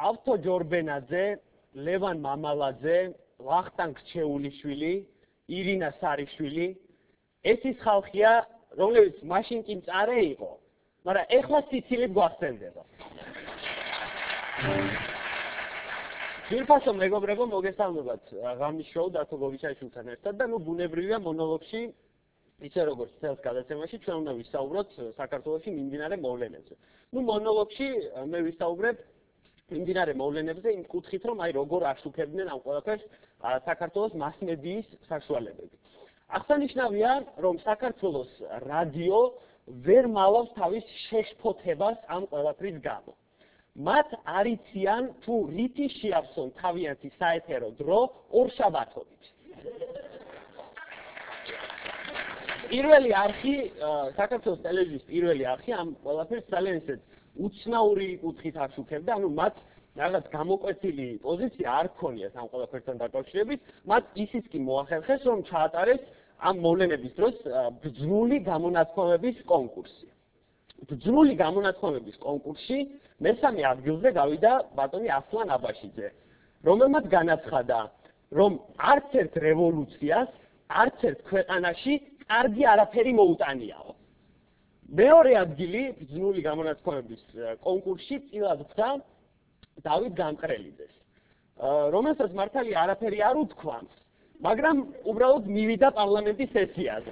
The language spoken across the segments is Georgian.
ავთო ჯორბენაძე, ლევან მამალაძე, ვახტანგ ჩეულიშვილი, ირინა სარიშვილი, ეს ის ხალხია, რომლებიც მაშინ კი მწარე იყო, მაგრამ ეხლა სიცილით გვახსენდება. ძვირფასო მეგობრებო, მოგესალმებათ ღამის შოუ დათო გოგიჩაიშვილთან ერთად და ბუნებრივია მონოლოგში ისე როგორც წელს გადაცემაში ჩვენ უნდა ვისაუბროთ საქართველოში მიმდინარე მოვლენებზე. მონოლოგში მე ვისაუბრებ მიმდინარე მოვლენებზე იმ კუთხით, რომ როგორ აშუქებდნენ ამ ყველაფერს საქართველოს მასმედიის საშუალებები. აღსანიშნავია, რომ საქართველოს რადიო ვერ მალავს თავის შეშფოთებას ამ ყველაფრის გამო. მათ არ იციან თუ რითი შეავსონ თავიანთი საეთერო დრო ორშაბათობით. პირველი არხი, საქართველოს ტელევიზიის პირველი არხი ამ ყველაფერს ძალიან ისეთ უცნაური კუთხით აშუქებდა, მათ რაღაც გამოკვეთილი პოზიცია არ ქონიათ ამ ყველაფერთან დაკავშირებით, მათ ისიც კი მოახერხეს, რომ ჩაატარეს ამ მოვლენების დროს ბრძნული გამონათქვამების კონკურსი. ბრძნული გამონათქვამების კონკურსში მესამე ადგილზე გავიდა ბატონი ასლან აბაშიძე, რომელმაც განაცხადა, რომ არც ერთ რევოლუციას, არც ერთ ქვეყანაში კარგი არაფერი მოუტანიაო. მეორე ადგილი ბრძნული გამონათქვამების კონკურსში წილად ხვდა დავით გამყრელიძეს, რომელსაც მართალი არაფერი არ უთქვამს, მაგრამ უბრალოდ მივიდა პარლამენტის სესიაზე.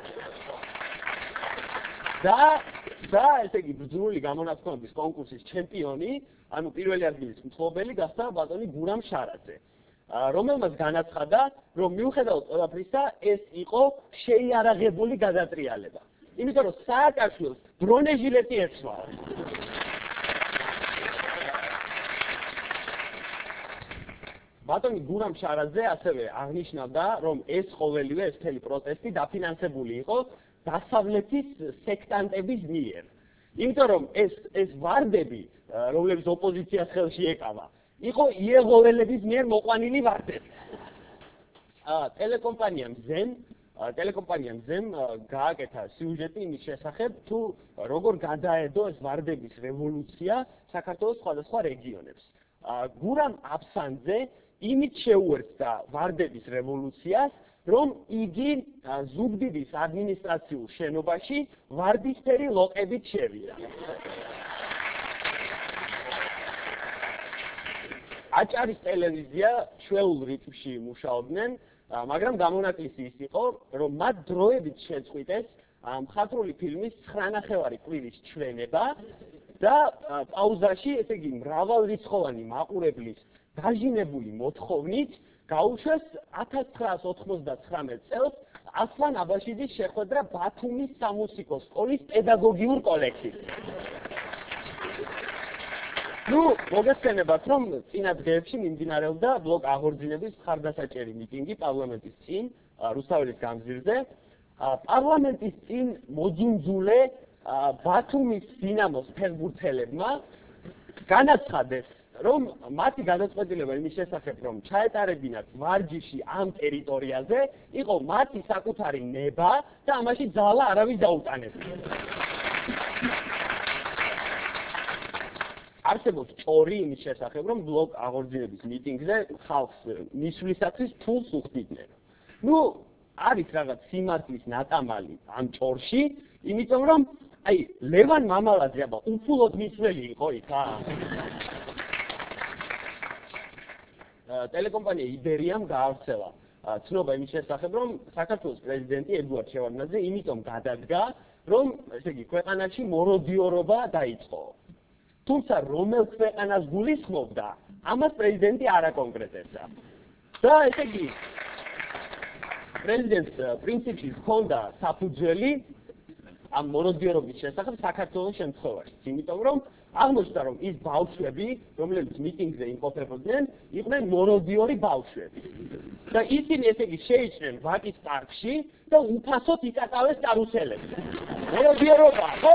და ესე იგი ბრძნული გამონათქვამების კონკურსის ჩემპიონი, ანუ პირველი ადგილის მფლობელი გახდა ბატონი გურამ შარაძე, რომელმაც განაცხადა, რომ მიუხედავად ყველაფრისა, ეს იყო შეიარაღებული გადატრიალება. იმიტომ რომ სააკაშვილს ბრონეჟილეტი ეცვალა. ბატონი გურამ შარაძე ასევე აღნიშნავდა, რომ ეს ყოველივე ეს მთელი პროტესტი დაფინანსებული იყო დასავლეთის სექტანტების მიერ. იმიტომ რომ ეს ვარდები, რომლებიც ოპოზიციას ხელში ეკავა, იყო იეღოველების მიერ მოყვანილი ვარდები. ტელეკომპანიამ ზემ გააკეთა სიუჟეტი იმის შესახებ, თუ როგორ გადაედო ეს ვარდების რევოლუცია საქართველოს სხვადასხვა რეგიონებს. გურამ აფსანძე იმით შეუერთდა ვარდების რევოლუციას, რომ იგი ზუგდიდის ადმინისტრაციულ შენობაში ვარდისფერი ლოყებით შევიდა. აჭარის ტელევიზია ჩვეულ რიტმში მუშაობდნენ, მაგრამ გამონაკლისი ის იყო, რომ მათ დროებით შეწყვიტეს მხატვრული ფილმის 9.5 კვირის ჩვენება და პაუზაში, ესე იგი, მრავალრიცხოვანი მაყურებლის დაჟინებული მოთხოვნით გაუშვეს 1999 წელს ასლან აბაშიძის შეხვედრა ბათუმის სამუსიკო სკოლის პედაგოგიურ კოლექტივში. მოგესწრებათ, რომ წინა დღეებში მიმდინარეობდა ბლოკ აღორძინების მხარდასაჭერი მიტინგი პარლამენტის წინ, რუსთაველის გამზირზე. პარლამენტის წინ მოძუნძულე ბათუმის დინამოს ფეხბურთელებმა განაცხადეს, რომ მათი გადაწყვეტილება იმის შესახებ, რომ ჩაეტარებინათ ვარჯიში ამ ტერიტორიაზე, იყო მათი საკუთარი ნება და ამაში ძალა არავის დაუტანებია. არსებობს ჭორი იმის შესახებ, რომ ბლოკ აღორძინების მიტინგზე ხალხს მისვლისათვის ფულს უხდიდნენ. არის რაღაც სიმართლის ნატამალი ამ ჭორში, იმიტომ რომ ლევან მამალაძე უფულოდ მისვლელი იყო იქა. ტელეკომპანია იბერიამ გაავრცელა ცნობა იმის შესახებ, რომ საქართველოს პრეზიდენტი ედუარდ შევარდნაძე იმიტომ გადადგა, რომ ესე იგი ქვეყანაში მოროდიორობა დაიწყო. თუმცა რომელ ქვეყანას გულისხმობდა, ამას პრეზიდენტი არ აკონკრეტებდა. და ესე იგი პრეზიდენტს პრინციპში ჰქონდა საფუძველი ამ მოროდიორობის შესახებ საქართველოს შემთხვევაში, იმიტომ რომ აღმოჩნდა, რომ ის ბავშვები, რომლებიც მიტინგზე იმყოფებოდნენ, იყვნენ მოროდიორი ბავშვები. და ისინი ესე იგი შეიჭრნენ ვაკის პარკში და უფასოდ იკატავეს კარუსელებზე. მოროდიორობა, ხო?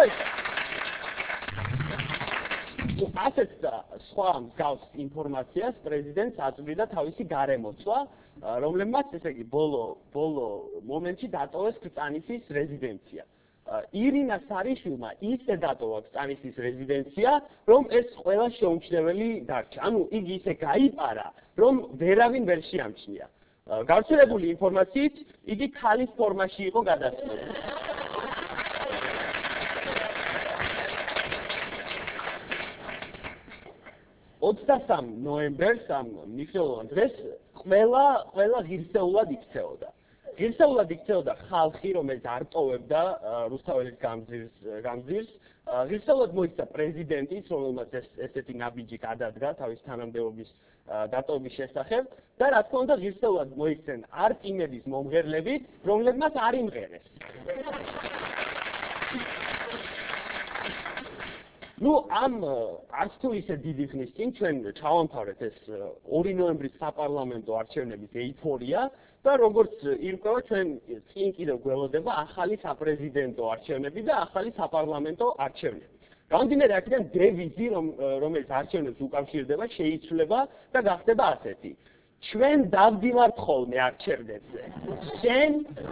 ასეთ და სხვა მსგავს ინფორმაციას პრეზიდენტს აწვდიდა თავისი გარემოცვა, რომლებმაც ესე იგი ბოლო მომენტში დატოვეს კრწანისის რეზიდენცია. ირინა სარიშვილმა ისე დატოვა კრწანისის რეზიდენცია, რომ ეს ყველა შეუმჩნეველი დარჩა. ანუ იგი ისე გაიპარა, რომ ვერავინ ვერ შეამჩნია. გავრცელებული ინფორმაციით, იგი ქალის ფორმაში იყო გადასვლელი. 23 ნოემბერს ამ მნიშვნელოვან დღეს ყველა ღირსეულად იქცეოდა. ღირსეულად იქცეოდა ხალხი, რომელიც არ ტოვებდა რუსთაველის გამზირს. ღირსეულად მოიქცა პრეზიდენტიც, რომელმაც ესეთი ნაბიჯი გადადგა თავის თანამდებობის დატოვების შესახებ და რა თქმა უნდა ღირსეულად მოიქცენ არტიმედის მომღერლები, რომლებმაც არ იმღერეს. Ну, არც თუ ისე დიდი ხნის წინ ჩვენ ჩავამთავრეთ ეს 2 ნოემბრის საპარლამენტო არჩევნების ეიფორია და როგორც ირკვევა ჩვენ წინ კიდევ გველოდება ახალი საპრეზიდენტო არჩევნები და ახალი საპარლამენტო არჩევნები. გამომდინარე აქედან დევიზი, რომელიც არჩევნებს უკავშირდება, შეიცვლება და გახდება ასეთი: ჩვენ დავდივართ ხოლმე არჩევნებზე. შენ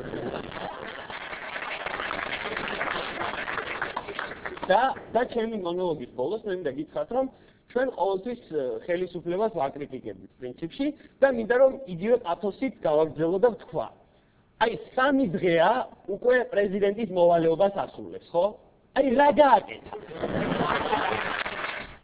და ჩემი მონოლოგის ბოლოს მე მინდა გითხრათ, რომ ჩვენ ყოველთვის ხელისუფლებას ვაკრიტიკებთ პრინციპში და მინდა რომ იგივე პათოსით გავაგრძელო და ვთქვა. აი 3 დღეა უკვე პრეზიდენტის მოვალეობას ასრულებს, ხო? აი რა გააკეთა?